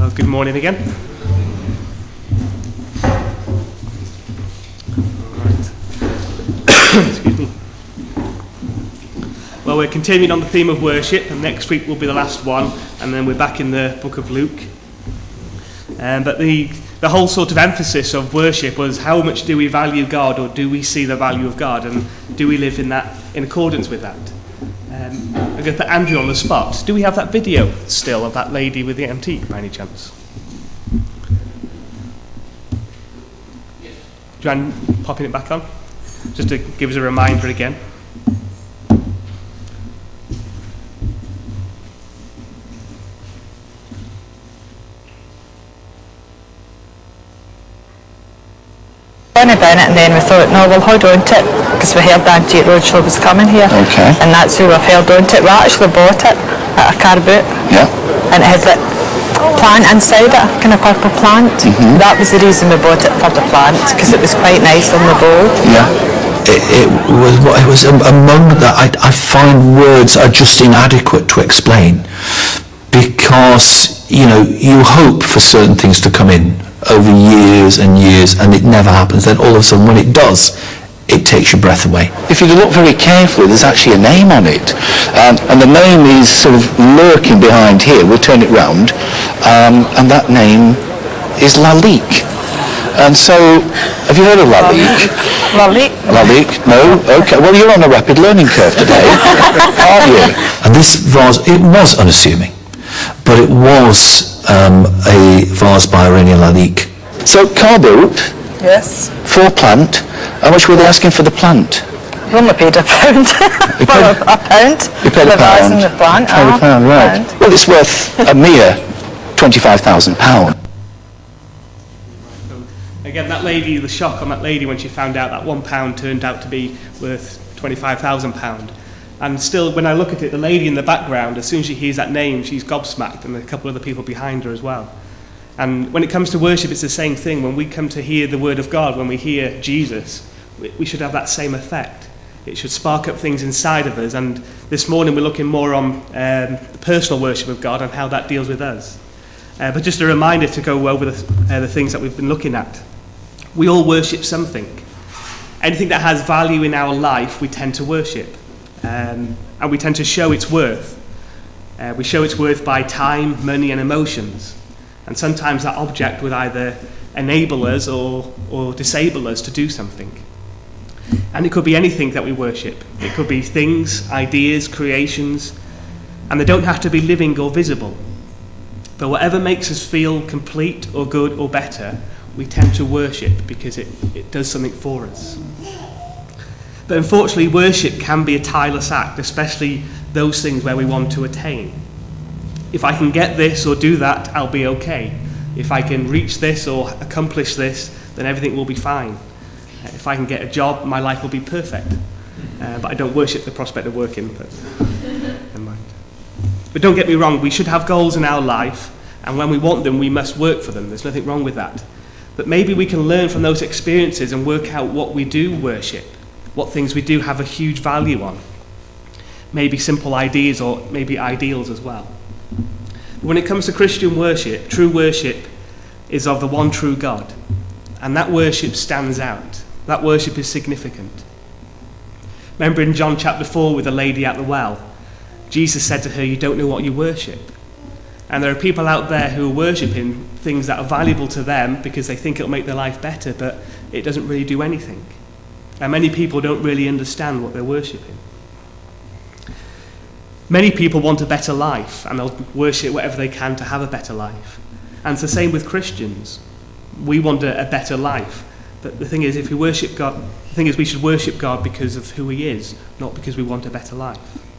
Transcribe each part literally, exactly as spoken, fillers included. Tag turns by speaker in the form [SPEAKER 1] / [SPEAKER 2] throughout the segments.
[SPEAKER 1] Well, good morning again. Right. Excuse me. Well, we're continuing on the theme of worship, and next week will be the last one, and then we're back in the book of Luke. Um, but the, the whole sort of emphasis of worship was how much do we value God, or do we see the value of God, and do we live in that in accordance with that? Um, I'm going to put Andrew on the spot. Do we have that video still of that lady with the M T by any chance? Do you mind popping it back on? Just to give us a reminder again.
[SPEAKER 2] About it, and then we thought, no, we'll hold on to it because we heard the Antique Roadshow was coming here,
[SPEAKER 3] okay. And
[SPEAKER 2] that's who we've held on to it. We actually bought it at a car boot,
[SPEAKER 3] yeah.
[SPEAKER 2] And it has that plant inside it, kind of purple plant. Mm-hmm. That was the reason we bought it, for the plant, because it was quite nice on the bowl.
[SPEAKER 3] Yeah. It, it was it was a, a moment that I, I find words are just inadequate to explain, because you know you hope for certain things to come in over years and years, and it never happens. Then all of a sudden, when it does, it takes your breath away.
[SPEAKER 4] If you look very carefully, there's actually a name on it, um, and the name is sort of lurking behind here. We'll turn it round, um, and that name is Lalique. And so, have you heard of Lalique?
[SPEAKER 2] Lalique.
[SPEAKER 4] Lalique? No? Okay. Well, you're on a rapid learning curve today, aren't you?
[SPEAKER 3] And this vase, it was unassuming, but it was um, a vase by Aurelia Lalique.
[SPEAKER 4] So, car boot.
[SPEAKER 2] Yes.
[SPEAKER 4] For plant. How much were they asking for the plant?
[SPEAKER 2] We only paid a pound.
[SPEAKER 4] You paid
[SPEAKER 2] a, a pound.
[SPEAKER 4] You paid a pound.
[SPEAKER 2] The plant.
[SPEAKER 4] Paid a pound, right.
[SPEAKER 2] Pound.
[SPEAKER 4] Well, it's worth a mere twenty-five thousand pounds.
[SPEAKER 1] Again, that lady, the shock on that lady when she found out that one pound turned out to be worth twenty-five thousand pounds. And still, when I look at it, the lady in the background, as soon as she hears that name, she's gobsmacked, and a couple of other people behind her as well. And when it comes to worship, it's the same thing. When we come to hear the word of God, when we hear Jesus, we, we should have that same effect. It should spark up things inside of us. And this morning we're looking more on um, the personal worship of God and how that deals with us. Uh, but just a reminder to go over the, uh, the things that we've been looking at. We all worship something. Anything that has value in our life, we tend to worship. Um, and we tend to show its worth. Uh, we show its worth by time, money, and emotions. And sometimes that object would either enable us or, or disable us to do something. And it could be anything that we worship. It could be things, ideas, creations, and they don't have to be living or visible. But whatever makes us feel complete or good or better, we tend to worship because it, it does something for us. But unfortunately, worship can be a tireless act, especially those things where we want to attain. If I can get this or do that, I'll be okay. If I can reach this or accomplish this, then everything will be fine. If I can get a job, my life will be perfect. Uh, but I don't worship the prospect of working, but never mind. But don't get me wrong, we should have goals in our life, and when we want them, we must work for them. There's nothing wrong with that. But maybe we can learn from those experiences and work out what we do worship, what things we do have a huge value on. Maybe simple ideas or maybe ideals as well. When it comes to Christian worship, true worship is of the one true God. And that worship stands out. That worship is significant. Remember in John chapter four with the lady at the well, Jesus said to her, "You don't know what you worship." And there are people out there who are worshipping things that are valuable to them because they think it'll make their life better, but it doesn't really do anything. And many people don't really understand what they're worshipping. Many people want a better life, and they'll worship whatever they can to have a better life. And it's the same with Christians. We want a, a better life. But the thing is, if we worship God, the thing is we should worship God because of who he is, not because we want a better life.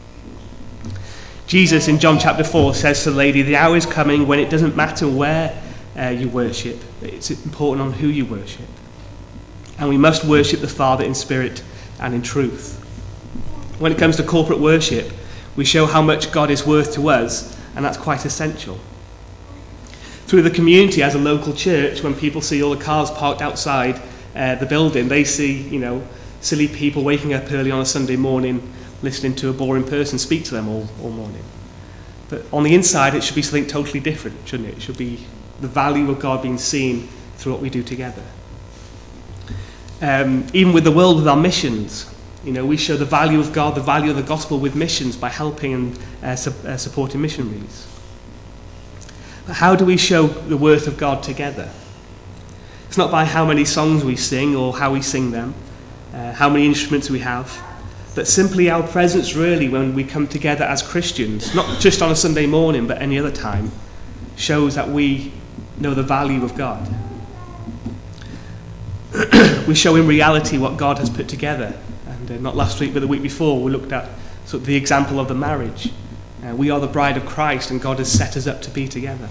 [SPEAKER 1] Jesus in John chapter four says to the lady, "The hour is coming when it doesn't matter where uh, you worship. It's important on who you worship. And we must worship the Father in spirit and in truth." When it comes to corporate worship, we show how much God is worth to us, and that's quite essential. Through the community as a local church, when people see all the cars parked outside uh, the building, they see, you know, silly people waking up early on a Sunday morning, listening to a boring person speak to them all, all morning. But on the inside, it should be something totally different, shouldn't it? It should be the value of God being seen through what we do together. Um, even with the world, with our missions, you know, we show the value of God, the value of the gospel with missions by helping and uh, su- uh, supporting missionaries. But how do we show the worth of God together? It's not by how many songs we sing or how we sing them, uh, how many instruments we have, but simply our presence really when we come together as Christians, not just on a Sunday morning but any other time, shows that we know the value of God. We show in reality what God has put together. And uh, not last week but the week before we looked at sort of the example of the marriage. Uh, we are the bride of Christ and God has set us up to be together.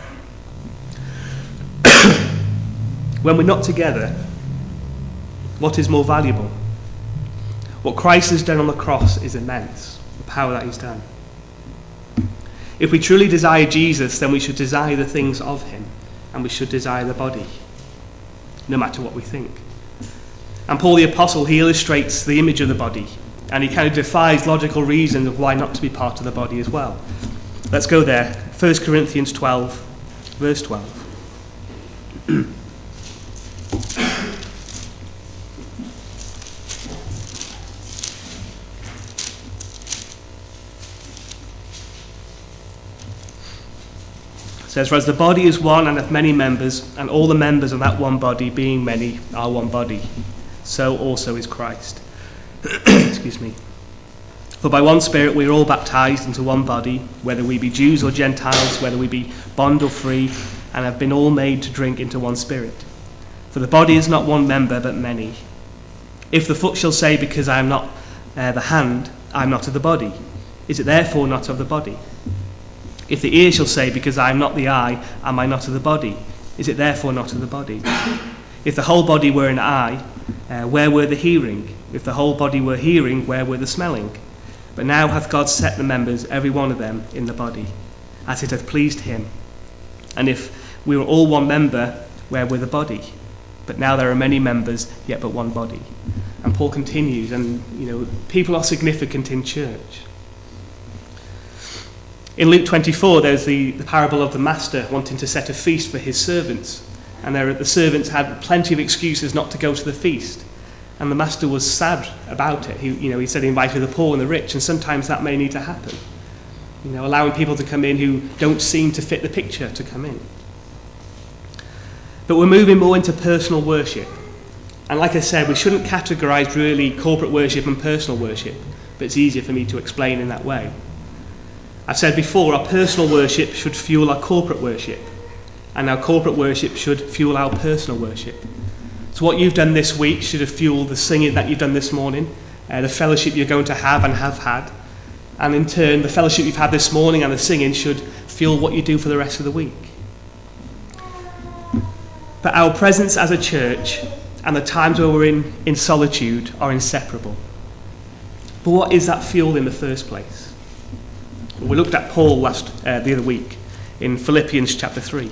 [SPEAKER 1] When we're not together, what is more valuable? What Christ has done on the cross is immense, the power that he's done. If we truly desire Jesus, then we should desire the things of him, and we should desire the body, no matter what we think. And Paul the Apostle, he illustrates the image of the body, and he kind of defies logical reasons of why not to be part of the body as well. Let's go there. First Corinthians twelve, verse twelve. It says, "For as the body is one and hath many members, and all the members of that one body, being many, are one body, so also is Christ." Excuse me. "For by one Spirit we are all baptized into one body, whether we be Jews or Gentiles, whether we be bond or free, and have been all made to drink into one Spirit. For the body is not one member, but many. If the foot shall say, because I am not uh, the hand, I am not of the body, is it therefore not of the body? If the ear shall say, because I am not the eye, am I not of the body, is it therefore not of the body? If the whole body were an eye, uh, where were the hearing? If the whole body were hearing, where were the smelling? But now hath God set the members, every one of them, in the body, as it hath pleased him. And if we were all one member, where were the body? But now there are many members, yet but one body." And Paul continues, and you know, people are significant in church. In Luke twenty-four, there's the, the parable of the master wanting to set a feast for his servants. And there, the servants had plenty of excuses not to go to the feast. And the master was sad about it. He, you know, he said he invited the poor and the rich, and sometimes that may need to happen. You know, allowing people to come in who don't seem to fit the picture to come in. But we're moving more into personal worship. And like I said, we shouldn't categorise really corporate worship and personal worship, but it's easier for me to explain in that way. I've said before, our personal worship should fuel our corporate worship, and our corporate worship should fuel our personal worship. So what you've done this week should have fueled the singing that you've done this morning, uh, the fellowship you're going to have and have had, and in turn, the fellowship you've had this morning and the singing should fuel what you do for the rest of the week. But our presence as a church and the times where we're in, in solitude are inseparable. But what is that fuel in the first place? We looked at Paul last uh, the other week in Philippians chapter three.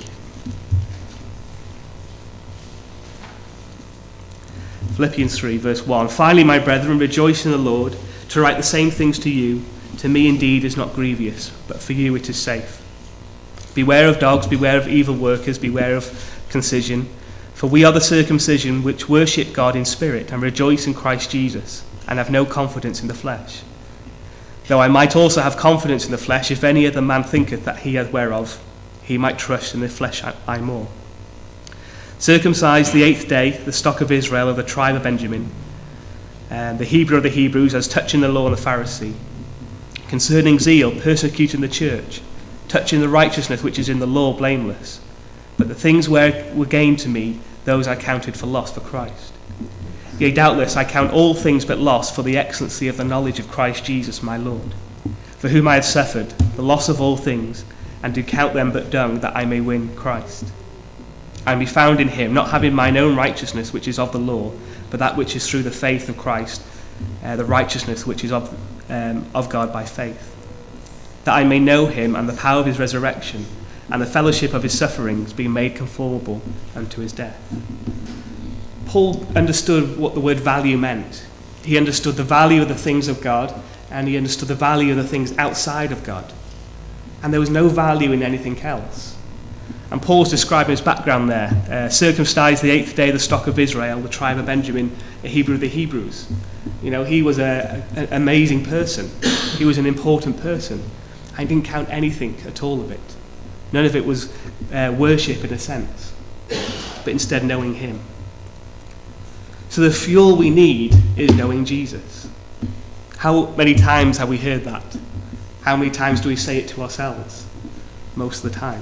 [SPEAKER 1] Philippians three, verse one. "Finally, my brethren, rejoice in the Lord. To write the same things to you, to me indeed is not grievous, but for you it is safe. Beware of dogs, beware of evil workers, beware of concision. For we are the circumcision which worship God in spirit and rejoice in Christ Jesus, and have no confidence in the flesh. Though I might also have confidence in the flesh, if any other man thinketh that he hath whereof, he might trust in the flesh I more. Circumcised the eighth day, the stock of Israel, of the tribe of Benjamin, and the Hebrew of the Hebrews, as touching the law and the Pharisee. Concerning zeal, persecuting the church, touching the righteousness which is in the law, blameless. But the things where were gained to me, those I counted for loss for Christ. Yea, doubtless I count all things but loss for the excellency of the knowledge of Christ Jesus my Lord, for whom I have suffered the loss of all things, and do count them but dung, that I may win Christ, and be found in him, not having mine own righteousness which is of the law, but that which is through the faith of Christ, uh, the righteousness which is of, um, of God by faith, that I may know him and the power of his resurrection, and the fellowship of his sufferings, being made conformable unto his death." Paul understood what the word value meant. He understood the value of the things of God, and he understood the value of the things outside of God. And there was no value in anything else. And Paul's describing his background there. Uh, circumcised the eighth day of the stock of Israel, the tribe of Benjamin, a Hebrew of the Hebrews. You know, he was an amazing person. He was an important person. I didn't count anything at all of it. None of it was uh, worship in a sense, but instead knowing him. So the fuel we need is knowing Jesus. How many times have we heard that? How many times do we say it to ourselves? Most of the time.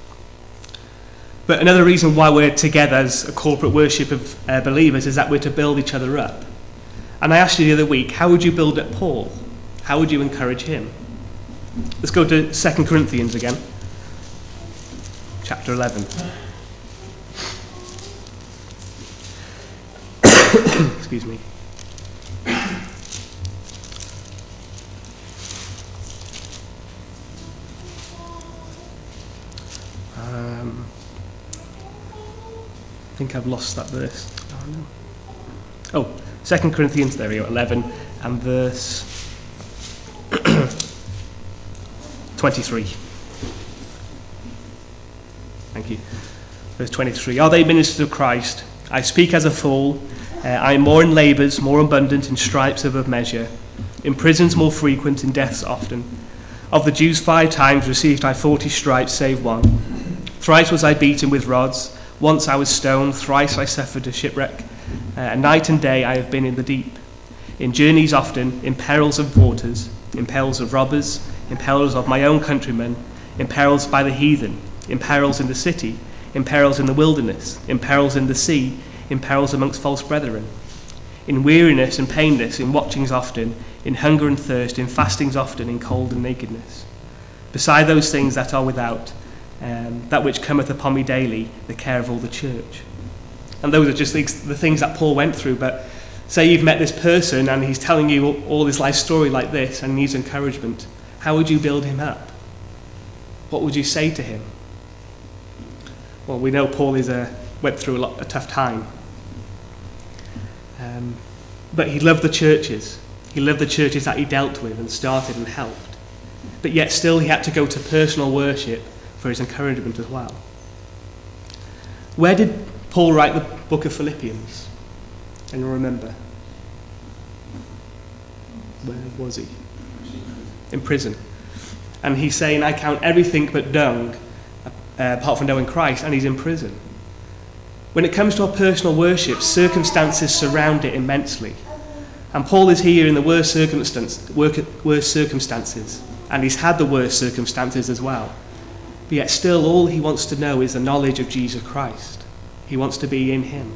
[SPEAKER 1] But another reason why we're together as a corporate worship of uh, believers is that we're to build each other up. And I asked you the other week, how would you build up Paul? How would you encourage him? Let's go to Second Corinthians again, chapter eleven. Excuse me. Um, I think I've lost that verse. Oh, no. Oh, Second Corinthians, there we go, eleven, and verse twenty-three. Thank you. Verse twenty-three. Are they ministers of Christ? I speak as a fool. Uh, I am more in labours, more abundant, in stripes above measure, in prisons more frequent, in deaths often. Of the Jews five times received I forty stripes, save one. Thrice was I beaten with rods, once I was stoned, thrice I suffered a shipwreck. Uh, night and day I have been in the deep, in journeys often, in perils of waters, in perils of robbers, in perils of my own countrymen, in perils by the heathen, in perils in the city, in perils in the wilderness, in perils in the sea, in perils amongst false brethren, in weariness and painness, in watchings often, in hunger and thirst, in fastings often, in cold and nakedness. Beside those things that are without, um, that which cometh upon me daily, the care of all the church. And those are just the, the things that Paul went through. But say you've met this person and he's telling you all, all his life story like this and needs encouragement. How would you build him up? What would you say to him? Well, we know Paul is a, went through a, lot, a tough time. Um, but he loved the churches. He loved the churches that he dealt with and started and helped. But yet still he had to go to personal worship for his encouragement as well. Where did Paul write the book of Philippians? Can you remember? Where was he? In prison. And he's saying, I count everything but dung, uh, apart from knowing Christ, and he's in prison. When it comes to our personal worship, circumstances surround it immensely. And Paul is here in the worst, circumstance, worst circumstances, and he's had the worst circumstances as well. But yet still all he wants to know is the knowledge of Jesus Christ. He wants to be in him.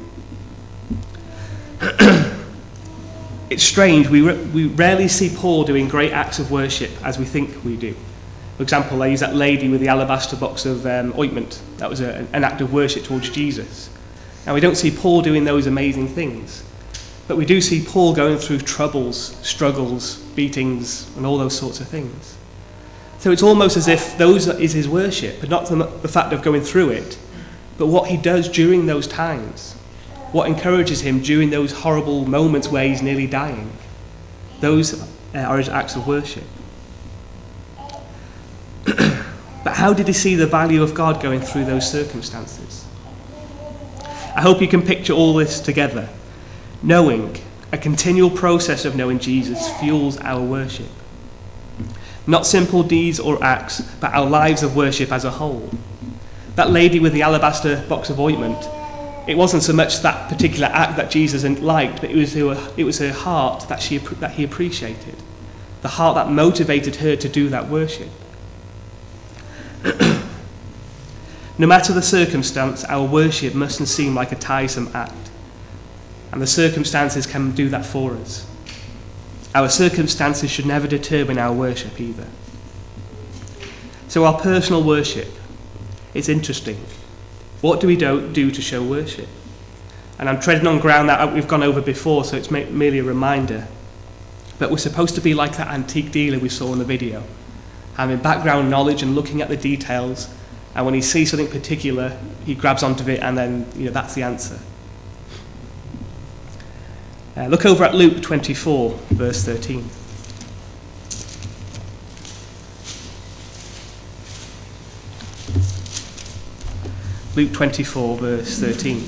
[SPEAKER 1] It's strange, we, re- we rarely see Paul doing great acts of worship as we think we do. For example, I use that lady with the alabaster box of um, ointment. That was a, an act of worship towards Jesus. Now we don't see Paul doing those amazing things, but we do see Paul going through troubles, struggles, beatings, and all those sorts of things. So it's almost as if those is his worship, but not the, the fact of going through it, but what he does during those times. What encourages him during those horrible moments where he's nearly dying. Those uh, are his acts of worship. But how did he see the value of God going through those circumstances? I hope you can picture all this together. Knowing, a continual process of knowing Jesus fuels our worship. Not simple deeds or acts, but our lives of worship as a whole. That lady with the alabaster box of ointment, it wasn't so much that particular act that Jesus liked, but it was her, it was her heart that, she, that he appreciated. The heart that motivated her to do that worship. No matter the circumstance, our worship mustn't seem like a tiresome act. And the circumstances can do that for us. Our circumstances should never determine our worship either. So our personal worship, it's interesting. What do we do, do to show worship? And I'm treading on ground that we've gone over before, so it's merely a reminder. But we're supposed to be like that antique dealer we saw in the video, having background knowledge and looking at the details, and when he sees something particular, he grabs onto it, and then, you know, that's the answer. Uh, look over at Luke twenty-four, verse thirteen. Luke twenty-four, verse thirteen.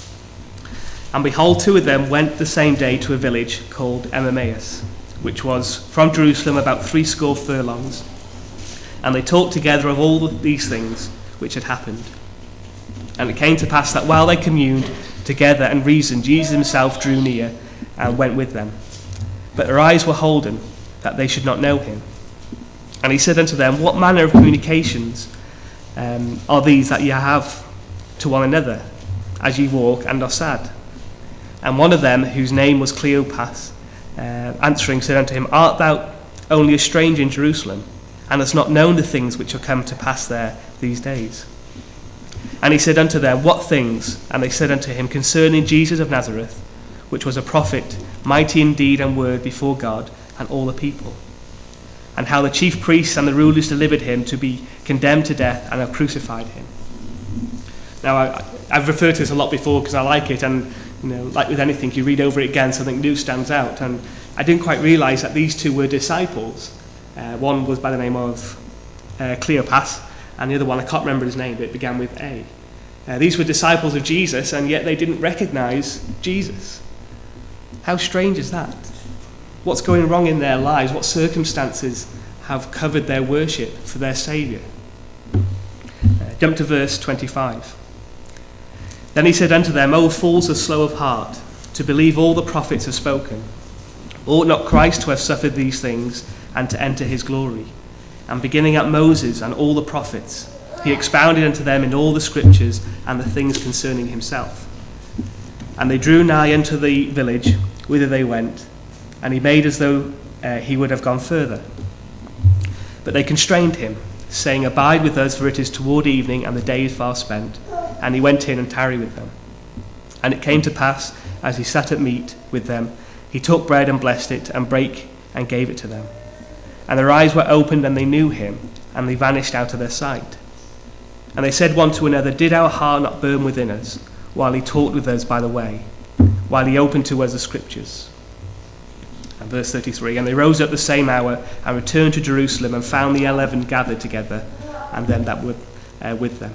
[SPEAKER 1] And behold, two of them went the same day to a village called Emmaus, which was from Jerusalem about threescore furlongs. And they talked together of all these things which had happened. And it came to pass that while they communed together and reasoned, Jesus himself drew near and went with them. But their eyes were holden, that they should not know him. And he said unto them, What manner of communications um, are these that ye have to one another, as ye walk and are sad? And one of them, whose name was Cleopas, uh, answering, said unto him, Art thou only a stranger in Jerusalem, and hast not known the things which are come to pass there these days? And he said unto them, What things? And they said unto him, Concerning Jesus of Nazareth, which was a prophet, mighty in deed and word before God and all the people. And how the chief priests and the rulers delivered him to be condemned to death and have crucified him. Now, I, I've referred to this a lot before because I like it, and you know, like with anything, you read over it again, something new stands out. And I didn't quite realise that these two were disciples. Uh, one was by the name of uh, Cleopas, and the other one, I can't remember his name, but it began with A. Uh, these were disciples of Jesus, and yet they didn't recognise Jesus. How strange is that? What's going wrong in their lives? What circumstances have covered their worship for their Saviour? Uh, jump to verse twenty-five. Then he said unto them, O fools of slow of heart, to believe all the prophets have spoken. Ought not Christ to have suffered these things, and to enter his glory? And beginning at Moses and all the prophets, he expounded unto them in all the scriptures and the things concerning himself. And they drew nigh unto the village whither they went, and he made as though uh, he would have gone further. But they constrained him, saying, Abide with us, for it is toward evening, and the day is far spent. And he went in and tarried with them. And it came to pass, as he sat at meat with them, he took bread and blessed it, and brake and gave it to them. And their eyes were opened, and they knew him, and they vanished out of their sight. And they said one to another, Did our heart not burn within us, while he talked with us by the way, while he opened to us the scriptures? And verse thirty-three, And they rose up the same hour, and returned to Jerusalem, and found the eleven gathered together, and them that were uh, with them.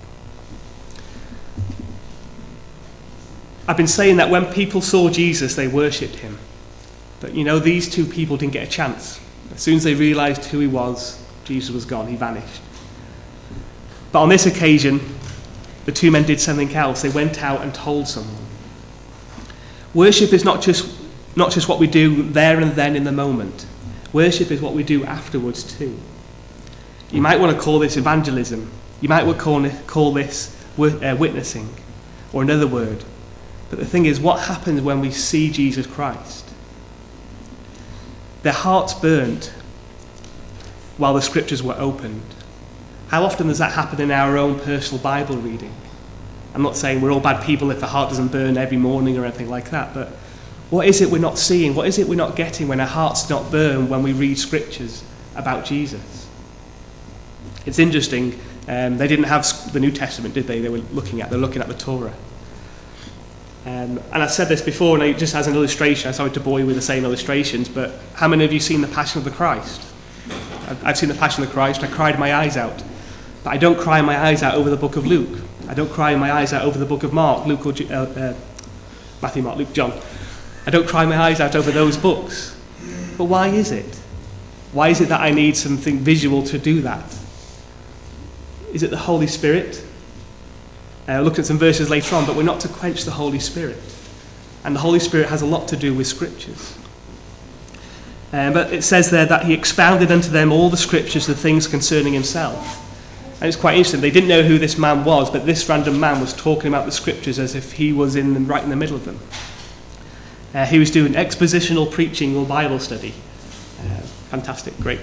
[SPEAKER 1] I've been saying that when people saw Jesus, they worshipped him. But you know, these two people didn't get a chance. As soon as they realised who he was, Jesus was gone, he vanished. But on this occasion, the two men did something else. They went out and told someone. Worship is not just, not just what we do there and then in the moment. Worship is what we do afterwards too. You might want to call this evangelism. You might want to call, call this uh, witnessing, or another word. But the thing is, what happens when we see Jesus Christ? Their hearts burned while the scriptures were opened. How often does that happen in our own personal Bible reading? I'm not saying we're all bad people if the heart doesn't burn every morning or anything like that, but what is it we're not seeing? What is it we're not getting when our hearts not burn when we read scriptures about Jesus? It's interesting, um, they didn't have the New Testament, did they? They were looking at, they were looking at the Torah. Um, and I've said this before, and I, just as an illustration, I'm sorry to bore you with the same illustrations, but how many of you seen The Passion of the Christ? I've, I've seen The Passion of the Christ. I cried my eyes out. But I don't cry my eyes out over the book of Luke. I don't cry my eyes out over the book of Mark, Luke or uh, uh, Matthew, Mark, Luke, John. I don't cry my eyes out over those books. But why is it? Why is it that I need something visual to do that? Is it the Holy Spirit? Uh, look at some verses later on, but we're not to quench the Holy Spirit. And the Holy Spirit has a lot to do with scriptures. Um, but it says there that he expounded unto them all the scriptures, the things concerning himself. And it's quite interesting. They didn't know who this man was, but this random man was talking about the scriptures as if he was in them, right in the middle of them. Uh, he was doing expositional preaching or Bible study. Uh, fantastic, great.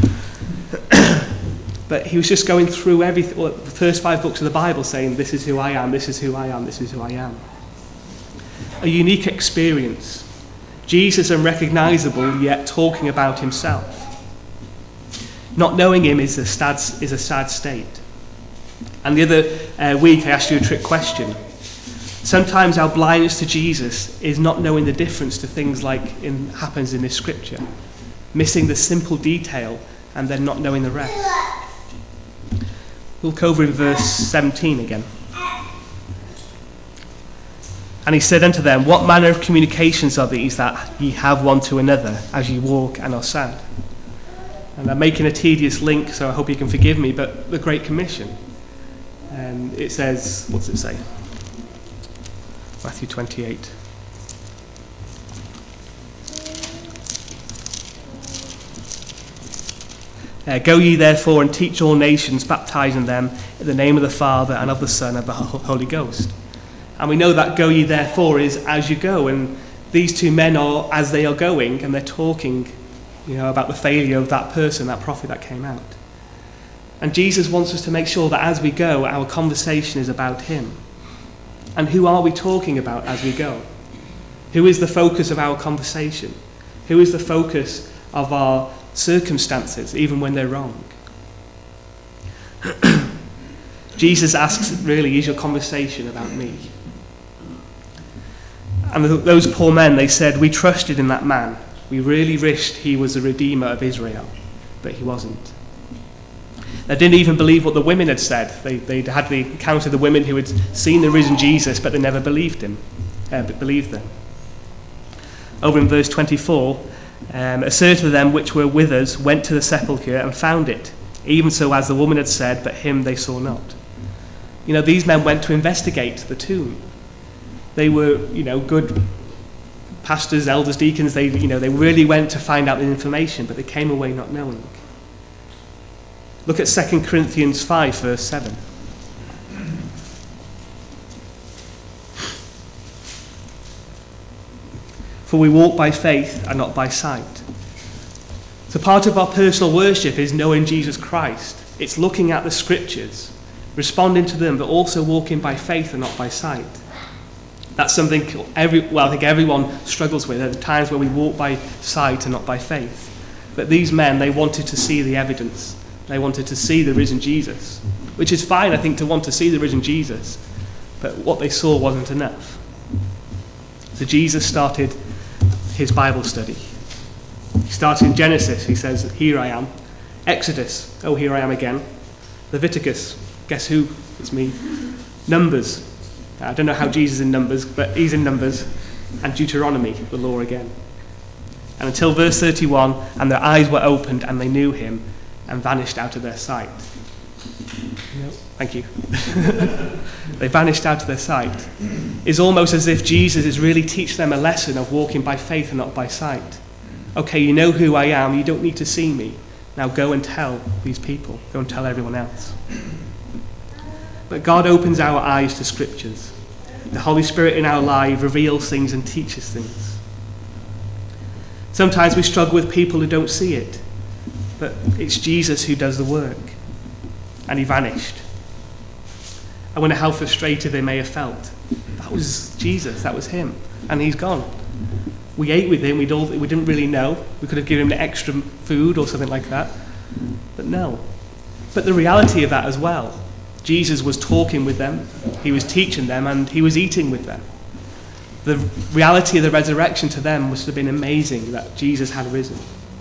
[SPEAKER 1] But he was just going through everything, well, the first five books of the Bible, saying, this is who I am, this is who I am, this is who I am. A unique experience. Jesus unrecognisable, yet talking about himself. Not knowing him is a sad, is a sad state. And the other uh, week I asked you a trick question. Sometimes our blindness to Jesus is not knowing the difference to things like in, happens in this scripture. Missing the simple detail and then not knowing the rest. We'll look over in verse seventeen again. And he said unto them, What manner of communications are these that ye have one to another as ye walk and are sad? And I'm making a tedious link, so I hope you can forgive me, but the Great Commission. Um, it says, what's it say? Matthew twenty-eight. Uh, Go ye therefore and teach all nations, baptizing them in the name of the Father and of the Son and of the Holy Ghost. And we know that go ye therefore is as you go. And these two men are as they are going, and they're talking, you know, about the failure of that person, that prophet that came out. And Jesus wants us to make sure that as we go, our conversation is about him. And who are we talking about as we go? Who is the focus of our conversation? Who is the focus of our circumstances, even when they're wrong? Jesus asks, really, is your conversation about me? And those poor men, they said, we trusted in that man. We really wished he was the Redeemer of Israel, but he wasn't. They didn't even believe what the women had said. They they had the account of the women who had seen the risen Jesus, but they never believed him, uh, but believed them. Over in verse twenty-four, um, a certain of them which were with us went to the sepulchre and found it, even so as the woman had said, but him they saw not. You know, these men went to investigate the tomb. They were, you know, good pastors, elders, deacons. They, you know, they really went to find out the information, but they came away not knowing. Look at Second Corinthians five, verse seven. For we walk by faith and not by sight. So part of our personal worship is knowing Jesus Christ. It's looking at the scriptures, responding to them, but also walking by faith and not by sight. That's something every, well, I think everyone struggles with. There are times where we walk by sight and not by faith. But these men, they wanted to see the evidence. They wanted to see the risen Jesus, which is fine, I think, to want to see the risen Jesus. But what they saw wasn't enough. So Jesus started his Bible study. He started in Genesis. He says, here I am. Exodus, oh, here I am again. Leviticus, guess who? It's me. Numbers. I don't know how Jesus is in Numbers, but he's in Numbers. And Deuteronomy, the law again. And until verse thirty-one, and their eyes were opened and they knew him and vanished out of their sight. No, thank you. They vanished out of their sight. It's almost as if Jesus is really teaching them a lesson of walking by faith and not by sight. Okay, you know who I am. You don't need to see me. Now go and tell these people. Go and tell everyone else. But God opens our eyes to scriptures. The Holy Spirit in our life reveals things and teaches things. Sometimes we struggle with people who don't see it. But it's Jesus who does the work. And he vanished. I wonder how frustrated they may have felt. That was Jesus, that was him. And he's gone. We ate with him, we'd all, we didn't really know. We could have given him extra food or something like that. But no. But the reality of that as well. Jesus was talking with them, he was teaching them, and he was eating with them. The reality of the resurrection to them must have been amazing, that Jesus had risen.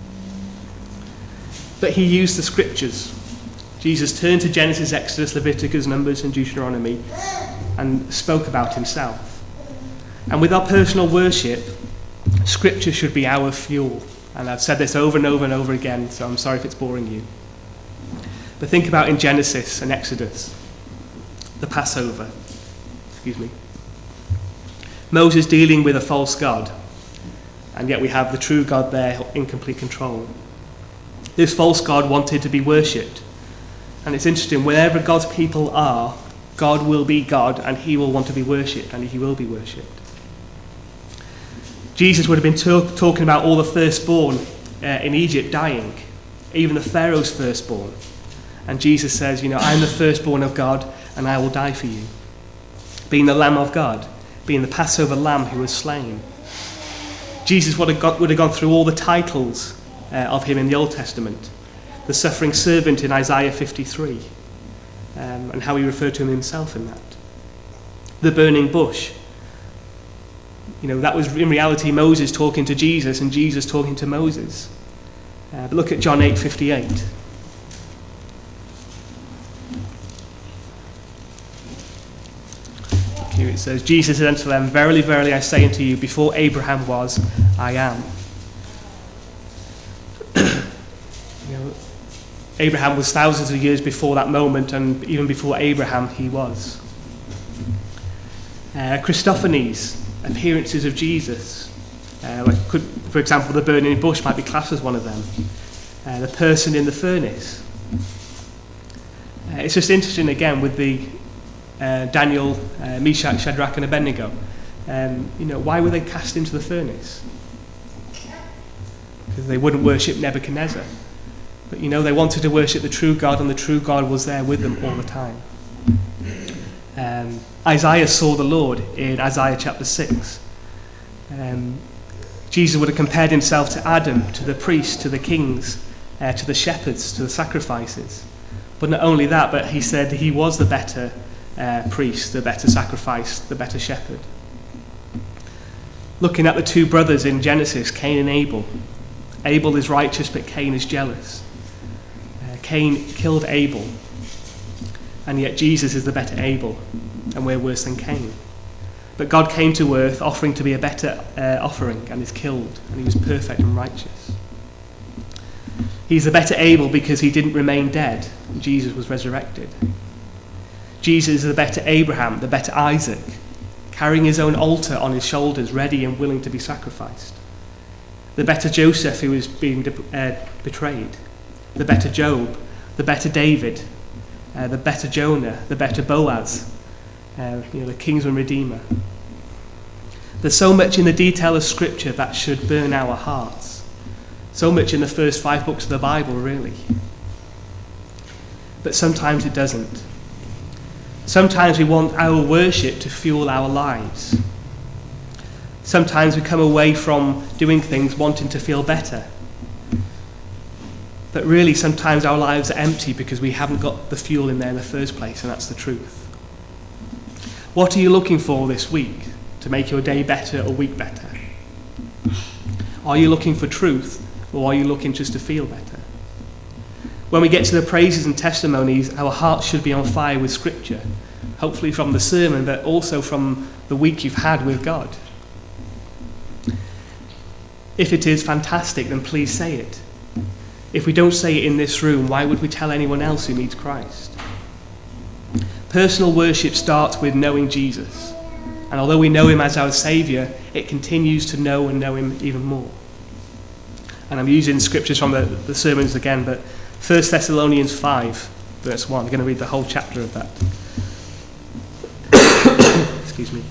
[SPEAKER 1] But he used the scriptures. Jesus turned to Genesis, Exodus, Leviticus, Numbers, and Deuteronomy and spoke about himself. And with our personal worship, scripture should be our fuel. And I've said this over and over and over again, so I'm sorry if it's boring you. But think about in Genesis and Exodus, the Passover. Excuse me. Moses dealing with a false god, and yet we have the true God there in complete control. This false god wanted to be worshipped. And it's interesting, wherever God's people are, God will be God, and he will want to be worshipped, and he will be worshipped. Jesus would have been talk, talking about all the firstborn uh, in Egypt dying, even the Pharaoh's firstborn. And Jesus says, you know, I'm the firstborn of God, and I will die for you. Being the Lamb of God, being the Passover lamb who was slain. Jesus would have, got, would have gone through all the titles uh, of him in the Old Testament. The suffering servant in Isaiah fifty-three, um, and how he referred to him himself in that. The burning bush. You know, that was in reality Moses talking to Jesus and Jesus talking to Moses. Uh, but look at John eight fifty-eight. Here it says, Jesus said unto them, Verily, verily, I say unto you, before Abraham was, I am. You know, Abraham was thousands of years before that moment, and even before Abraham, he was. Uh, Christophanies, appearances of Jesus. Uh, like could, for example, the burning bush might be classed as one of them. Uh, the person in the furnace. Uh, it's just interesting again with the uh, Daniel, uh, Meshach, Shadrach, and Abednego. Um, you know, why were they cast into the furnace? Because they wouldn't worship Nebuchadnezzar. But you know, they wanted to worship the true God, and the true God was there with them all the time. Um, Isaiah saw the Lord in Isaiah chapter six. Um, Jesus would have compared himself to Adam, to the priests, to the kings, uh, to the shepherds, to the sacrifices. But not only that, but he said he was the better uh, priest, the better sacrifice, the better shepherd. Looking at the two brothers in Genesis, Cain and Abel. Abel is righteous, but Cain is jealous. Uh, Cain killed Abel, and yet Jesus is the better Abel, and we're worse than Cain. But God came to earth offering to be a better uh, offering, and is killed, and he was perfect and righteous. He's the better Abel because he didn't remain dead, and Jesus was resurrected. Jesus is the better Abraham, the better Isaac, carrying his own altar on his shoulders, ready and willing to be sacrificed. The better Joseph, who was being de- uh, betrayed. The better Job, the better David, uh, the better Jonah, the better Boaz, uh, you know, the kinsman redeemer. There's so much in the detail of Scripture that should burn our hearts. So much in the first five books of the Bible, really. But sometimes it doesn't. Sometimes we want our worship to fuel our lives. Sometimes we come away from doing things wanting to feel better. But really, sometimes our lives are empty because we haven't got the fuel in there in the first place, and that's the truth. What are you looking for this week to make your day better or week better? Are you looking for truth, or are you looking just to feel better? When we get to the praises and testimonies, our hearts should be on fire with Scripture, hopefully from the sermon, but also from the week you've had with God. If it is fantastic, then please say it. If we don't say it in this room, why would we tell anyone else who needs Christ? Personal worship starts with knowing Jesus. And although we know him as our Saviour, it continues to know and know him even more. And I'm using scriptures from the, the sermons again, but First Thessalonians five, verse one. I'm going to read the whole chapter of that. Excuse me.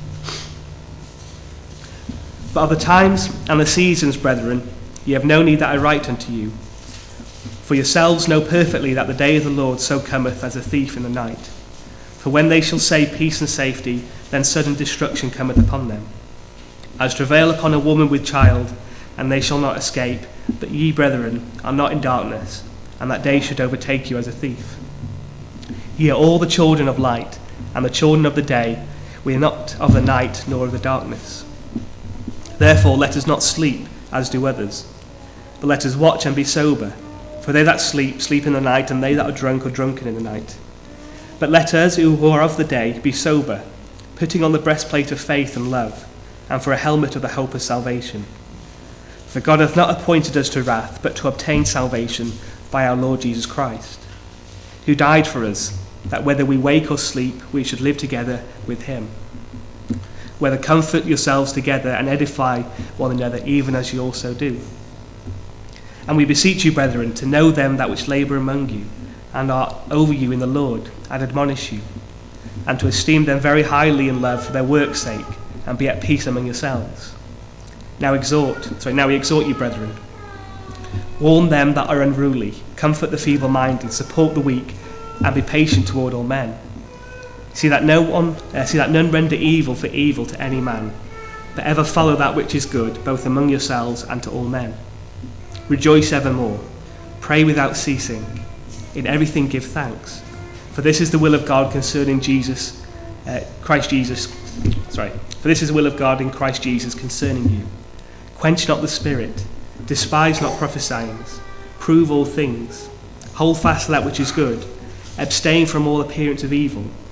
[SPEAKER 1] But of the times and the seasons, brethren, ye have no need that I write unto you. For yourselves know perfectly that the day of the Lord so cometh as a thief in the night. For when they shall say peace and safety, then sudden destruction cometh upon them. As travail upon a woman with child, and they shall not escape. But ye, brethren, are not in darkness, and that day should overtake you as a thief. Ye are all the children of light, and the children of the day. We are not of the night, nor of the darkness. Therefore let us not sleep, as do others, but let us watch and be sober. For they that sleep, sleep in the night, and they that are drunk are drunken in the night. But let us, who are of the day, be sober, putting on the breastplate of faith and love, and for a helmet of the hope of salvation. For God hath not appointed us to wrath, but to obtain salvation by our Lord Jesus Christ, who died for us, that whether we wake or sleep, we should live together with him. Whether comfort yourselves together and edify one another, even as you also do. And we beseech you, brethren, to know them that which labour among you, and are over you in the Lord, and admonish you, and to esteem them very highly in love for their work's sake, and be at peace among yourselves. Now exhort, sorry, now we exhort you, brethren. Warn them that are unruly, comfort the feeble-minded, support the weak, and be patient toward all men. See that no one, uh, see that none render evil for evil to any man, but ever follow that which is good, both among yourselves and to all men. Rejoice evermore, pray without ceasing, in everything give thanks, for this is the will of God concerning Jesus, uh, Christ Jesus. Sorry, for this is the will of God in Christ Jesus concerning you. Quench not the spirit, despise not prophesying, prove all things, hold fast to that which is good, abstain from all appearance of evil,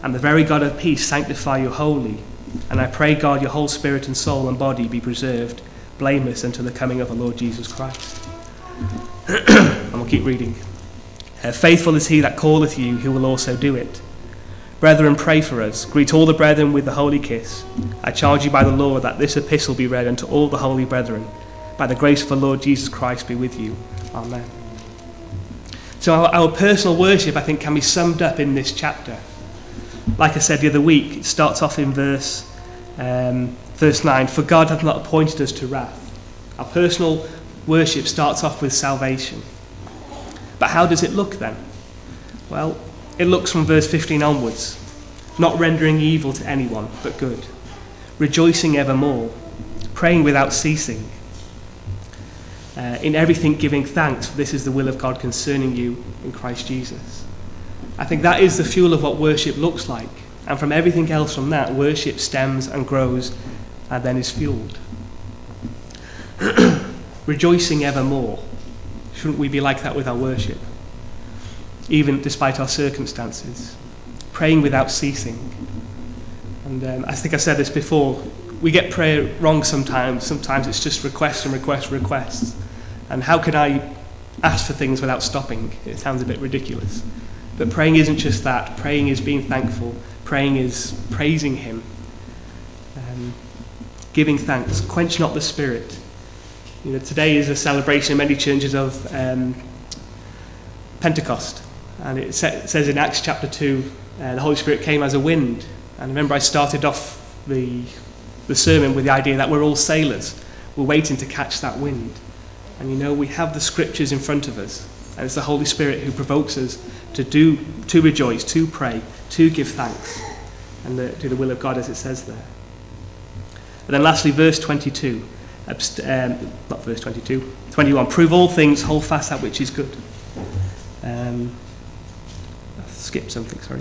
[SPEAKER 1] And the very God of peace sanctify you wholly. And I pray, God, your whole spirit and soul and body be preserved, blameless until the coming of the Lord Jesus Christ. And we'll keep reading. Uh, Faithful is he that calleth you, who will also do it. Brethren, pray for us. Greet all the brethren with the holy kiss. I charge you by the Lord that this epistle be read unto all the holy brethren. By the grace of the Lord Jesus Christ be with you. Amen. So our, our personal worship, I think, can be summed up in this chapter. Like I said the other week, it starts off in verse um, verse nine. For God hath not appointed us to wrath. Our personal worship starts off with salvation. But how does it look then? Well, it looks from verse fifteen onwards. Not rendering evil to anyone, but good. Rejoicing evermore. Praying without ceasing. Uh, in everything giving thanks, for this is the will of God concerning you in Christ Jesus. I think that is the fuel of what worship looks like. And from everything else from that, worship stems and grows and then is fueled. Rejoicing evermore. Shouldn't we be like that with our worship? Even despite our circumstances. Praying without ceasing. And um, I think I said this before. We get prayer wrong sometimes. Sometimes it's just requests and requests and requests. And how can I ask for things without stopping? It sounds a bit ridiculous. But praying isn't just that. Praying is being thankful. Praying is praising him. Um, giving thanks. Quench not the spirit. You know, today is a celebration in many churches of um, Pentecost. And it sa- says in Acts chapter two, uh, the Holy Spirit came as a wind. And I remember I started off the, the sermon with the idea that we're all sailors. We're waiting to catch that wind. And you know, we have the scriptures in front of us. And it's the Holy Spirit who provokes us to do, to rejoice, to pray, to give thanks, and the, do the will of God as it says there. And then lastly, verse twenty-two, abst- um, not verse twenty-two, twenty-one, prove all things, hold fast that which is good. Um, I've skipped something, sorry.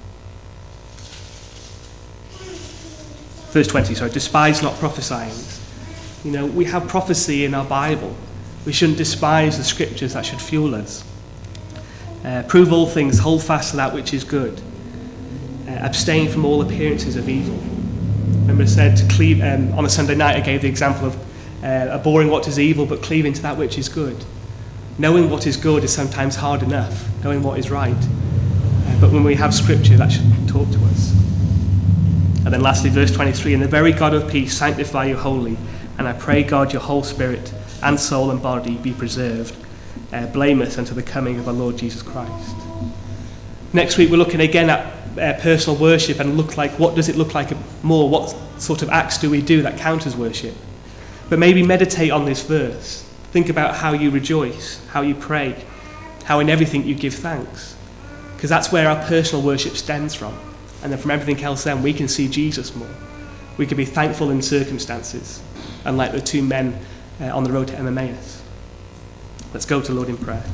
[SPEAKER 1] Verse twenty, sorry, despise not prophesying. You know, we have prophecy in our Bible. We shouldn't despise the scriptures that should fuel us. Uh, prove all things, hold fast to that which is good. Uh, abstain from all appearances of evil. Remember I said to cleave, um, on a Sunday night I gave the example of uh, abhorring what is evil but cleaving to that which is good. Knowing what is good is sometimes hard enough, knowing what is right. Uh, but when we have scripture, that should talk to us. And then lastly, verse twenty-three, and the very God of peace sanctify you wholly, and I pray God your whole spirit and soul and body be preserved, uh, blameless unto the coming of our Lord Jesus Christ. Next week we're looking again at uh, personal worship and look like what does it look like more? What sort of acts do we do that count as worship? But maybe meditate on this verse. Think about how you rejoice, how you pray, how in everything you give thanks. Because that's where our personal worship stems from. And then from everything else then we can see Jesus more. We can be thankful in circumstances, unlike the two men uh, on the road to Emmaus. Let's go to the Lord in prayer.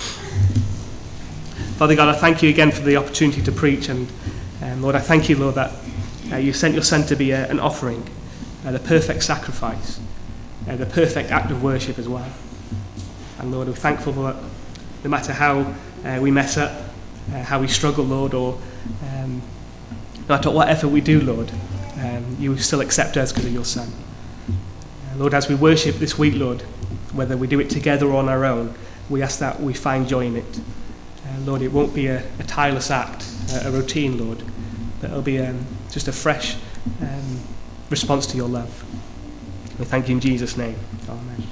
[SPEAKER 1] Father God, I thank you again for the opportunity to preach. And um, Lord, I thank you, Lord, that uh, you sent your Son to be a, an offering, uh, the perfect sacrifice, uh, the perfect act of worship as well. And Lord, we're thankful that no matter how uh, we mess up, uh, how we struggle, Lord, or um, no matter what effort we do, Lord, um, you still accept us because of your Son. Uh, Lord, as we worship this week, Lord, whether we do it together or on our own, we ask that we find joy in it. Uh, Lord, it won't be a, a tireless act, a, a routine, Lord, but it'll be um, just a fresh um, response to your love. We thank you in Jesus' name. Amen.